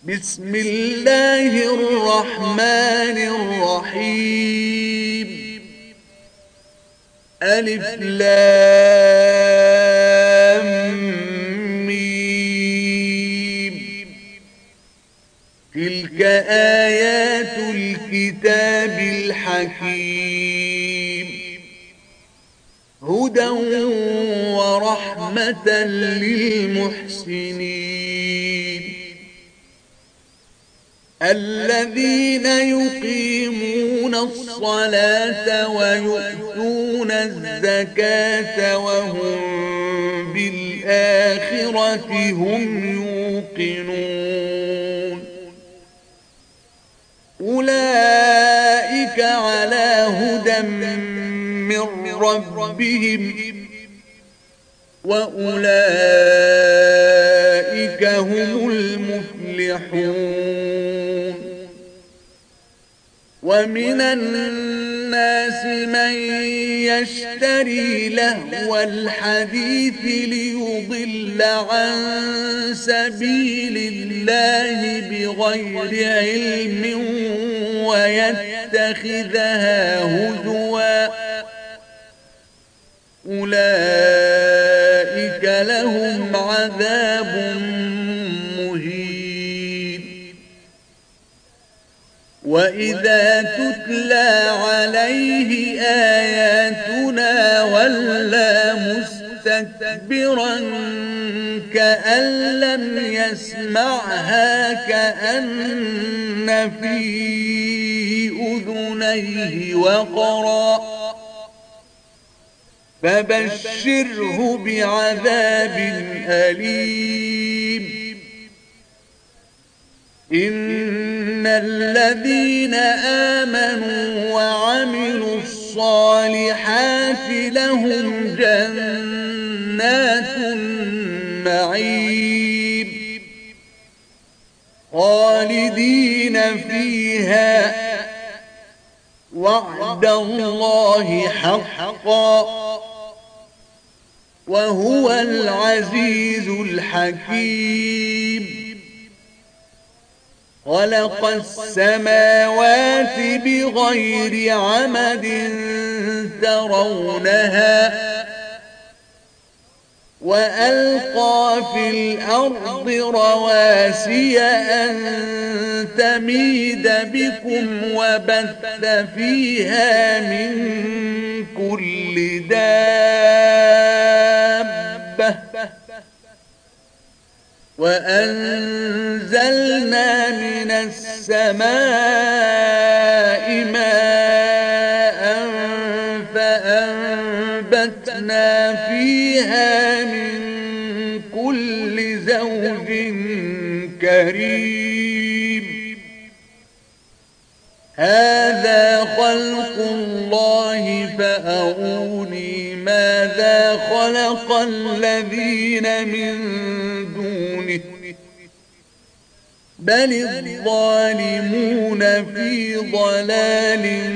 بسم الله الرحمن الرحيم. ألف لام ميم. تلك آيات الكتاب الحكيم، هدى ورحمة للمحسنين الذين يقيمون الصلاة ويؤتون الزكاة وهم بالآخرة هم يوقنون. أولئك على هدى من ربهم وأولئك هم المفلحون. ومن الناس من يشتري لهو الحديث ليضل عن سبيل الله بغير علم ويتخذها هزوا، أولئك لهم عذاب مهين. وإذا تتلى عليه آياتنا ولى مستكبرا كأن لم يسمعها كأن في أذنيه وقرا، فبشره بعذاب أليم. إن الذين آمنوا وعملوا الصالحات لهم جنات النعيم خالدين فيها، وعد الله حقا وهو العزيز الحكيم. خلق السماوات بغير عمد ترونها وألقى في الأرض رواسي أن تميد بكم وبث فيها من كل دابة وأنزلنا من السماء ماء فأنبتنا فيها من كل زوج كريم. هذا خلق الله فأروني ماذا خلق الذين من دونه بل الظالمون في ضلال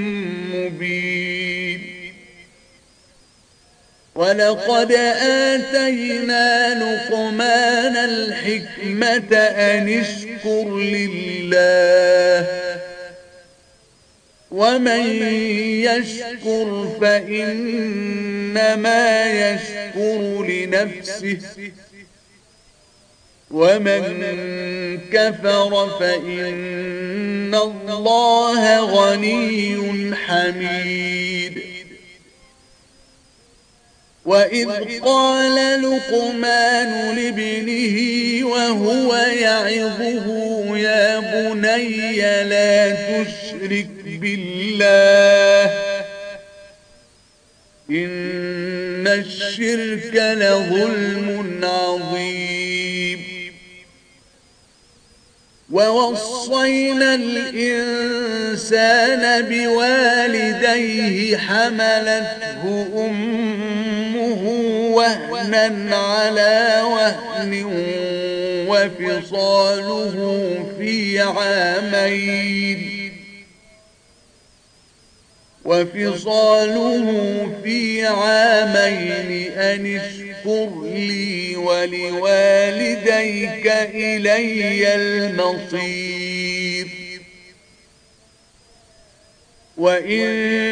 مبين. ولقد آتينا لقمان الحكمة أن اشكر لله ومن يشكر فإنما يشكر لنفسه ومن كفر فإن الله غني حميد. وإذ قال لقمان لابنه وهو يعظه يا بني لا تشرك بالله إن الشرك لظلم عظيم. ووصينا الإنسان بوالديه حملته أمه وهنا على وهن وفصاله في عامين أن اشكر اشكر لي ولوالديك إلي المصير وإن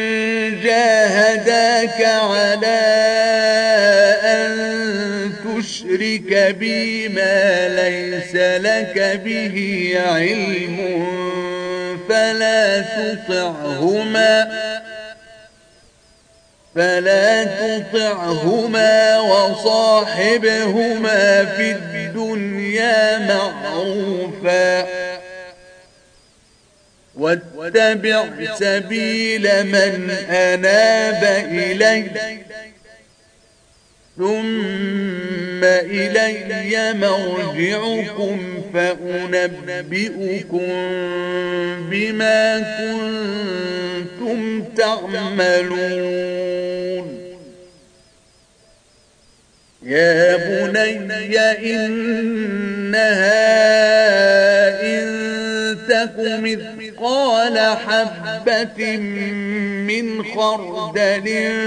جاهداك على أن تشرك بي ما ليس لك به علم فلا تطعهما وصاحبهما في الدنيا معروفا واتبع سبيل من أناب إلي ثم إلي مرجعكم فأنبئكم بما كنتم تعملون يا بني إنها إن تك مثقال حبة من خردل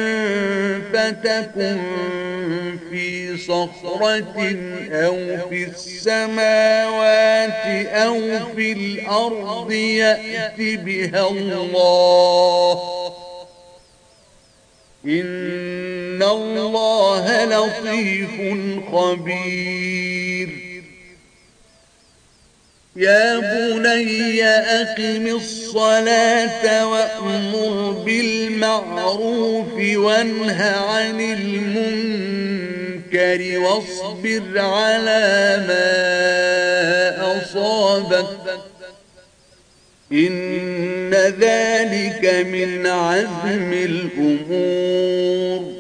فتكن في صخرة أو في السماوات أو في الأرض يأت بها الله إن الله لطيف خبير يا بني أقم الصلاة وأمر بالمعروف وانه عن المنكر واصبر على ما أصابك إن ذلك من عزم الأمور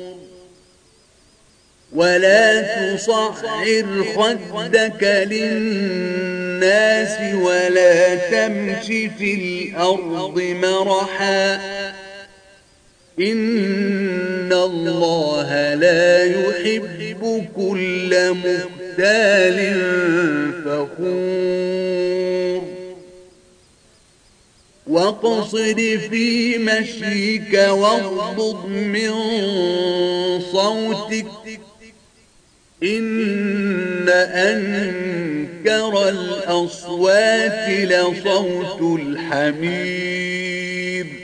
ولا تصعر خدك للناس ولا تمش في الأرض مرحا إن الله لا يحب كل مختال فخور واقصد في مشيك واغضض من صوتك إن أنكر الأصوات لصوت الحمير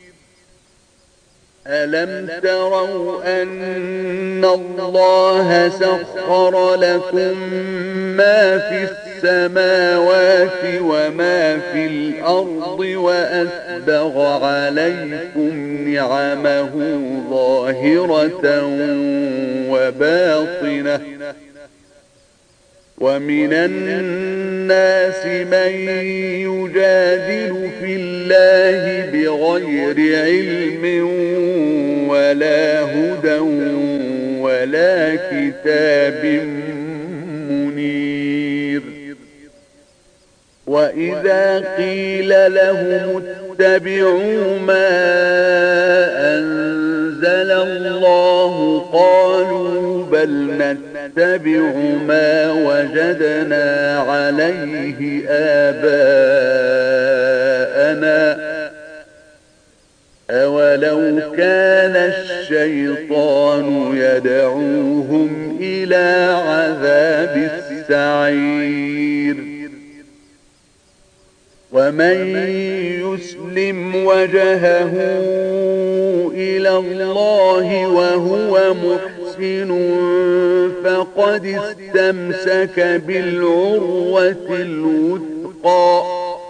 ألم تروا أن الله سخر لكم ما في السماوات وما في الأرض وأسبغ عليكم نعمه ظاهرة وباطنة ومن الناس من يجادل في الله بغير علم ولا هدى ولا كتاب منير وإذا قيل لهم اتبعوا ما أنزل الله قالوا بل نتبع ما وجدنا عليه آباءنا أولو كان الشيطان يدعوهم إلى عذاب السعير ومن يسلم وجهه إلى الله وهو محسن فقد استمسك بالعروة الوثقى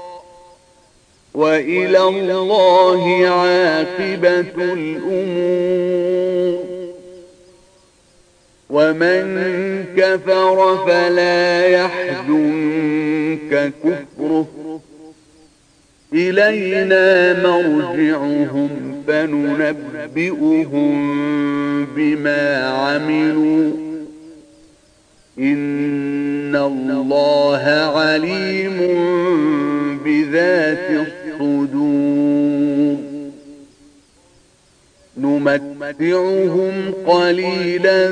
وإلى الله عاقبة الأمور ومن كفر فلا يحزنك كفره إلينا مرجعهم فننبئهم بما عملوا إن الله عليم بذات الصدور نمتعهم قليلا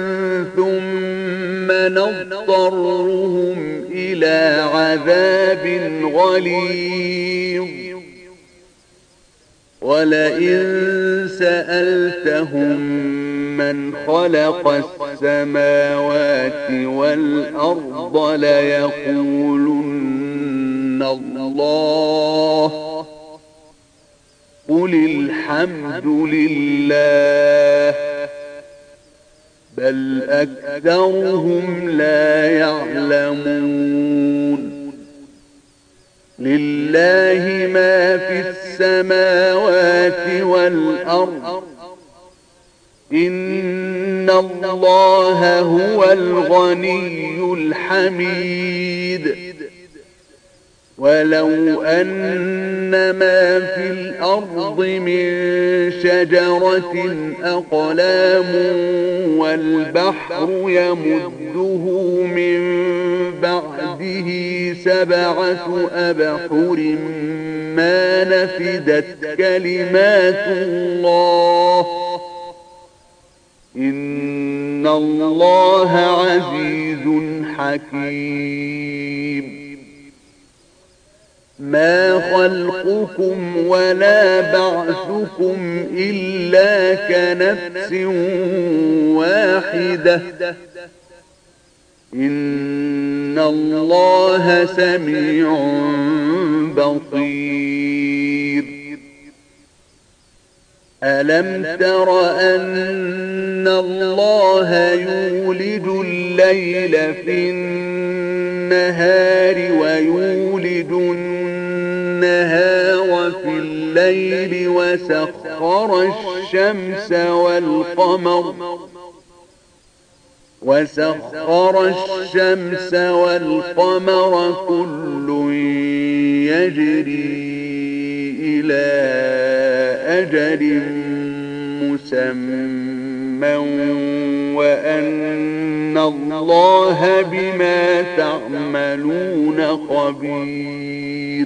ثم نضطرهم إلى عذاب غليظ ولئن سألتهم من خلق السماوات والأرض ليقولن الله قل الحمد لله بل أكثرهم لا يعلمون لله ما في السماوات والأرض إن الله هو الغني الحميد ولو أن ما في الأرض من شجرة أقلام والبحر يمده من بعده 7 أبحر ما نفدت كلمات الله إن الله عزيز حكيم ما خلقكم ولا بعثكم إلا كنفس واحدة إن الله سميع بصير ألم تر أن الله يولج الليل في النهار ويولج النهار في الليل وسخر الشمس والقمر كل يجري إلى أجل مسمى وأن الله بما تعملون خبير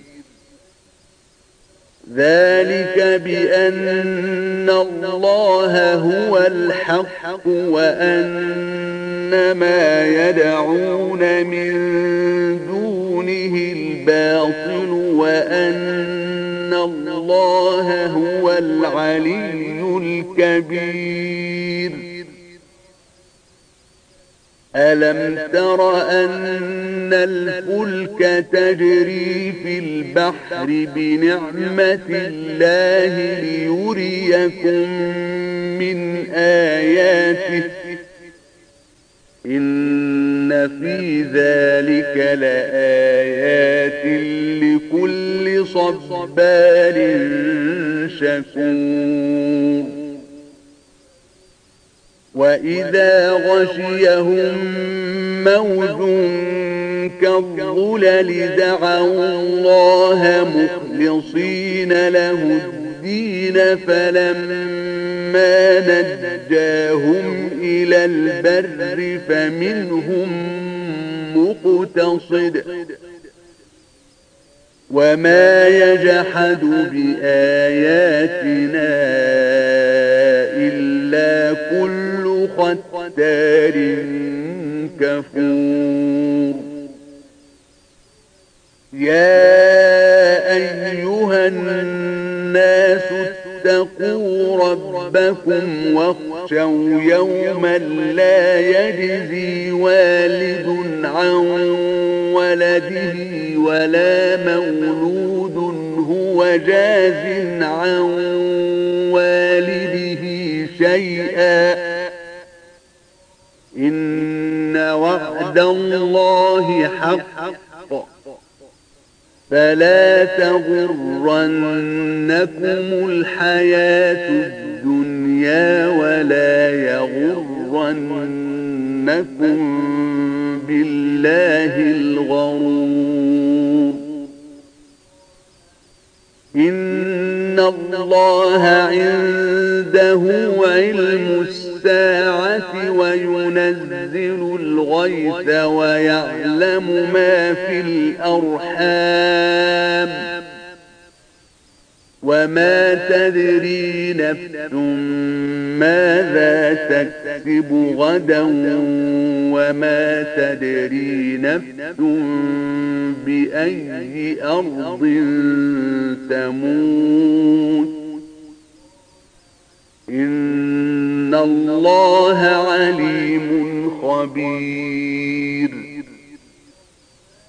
ذلك بأن الله هو الحق وأن ما يدعون من دونه الباطل وأن الله هو العلي الكبير ألم تر أن الفلك تجري في البحر بنعمة الله ليريكم من آياته إن في ذلك لآيات لكل صبار شكور وإذا غشيهم موج كالظلل دعوا الله مخلصين له الدين فلما نجاهم إلى البر فمنهم مقتصد وما يجحد بآياتنا إلا كل ختار كفور يا أيها الناس اتقوا ربكم واخشوا يوما لا يجزي والد عن ولده ولا مولود هو جاز عن والده شيئا إن وعد الله حق فلا تغرنكم الحياة الدنيا ولا يغرنكم بالله الغرور إن الله عنده علم الساعة وينزل الغيث ويعلم ما في الأرحام وما تدري نفس ماذا تكسب غدا وما تدري نفس بأي أرض تموت إن إن الله عليم خبير.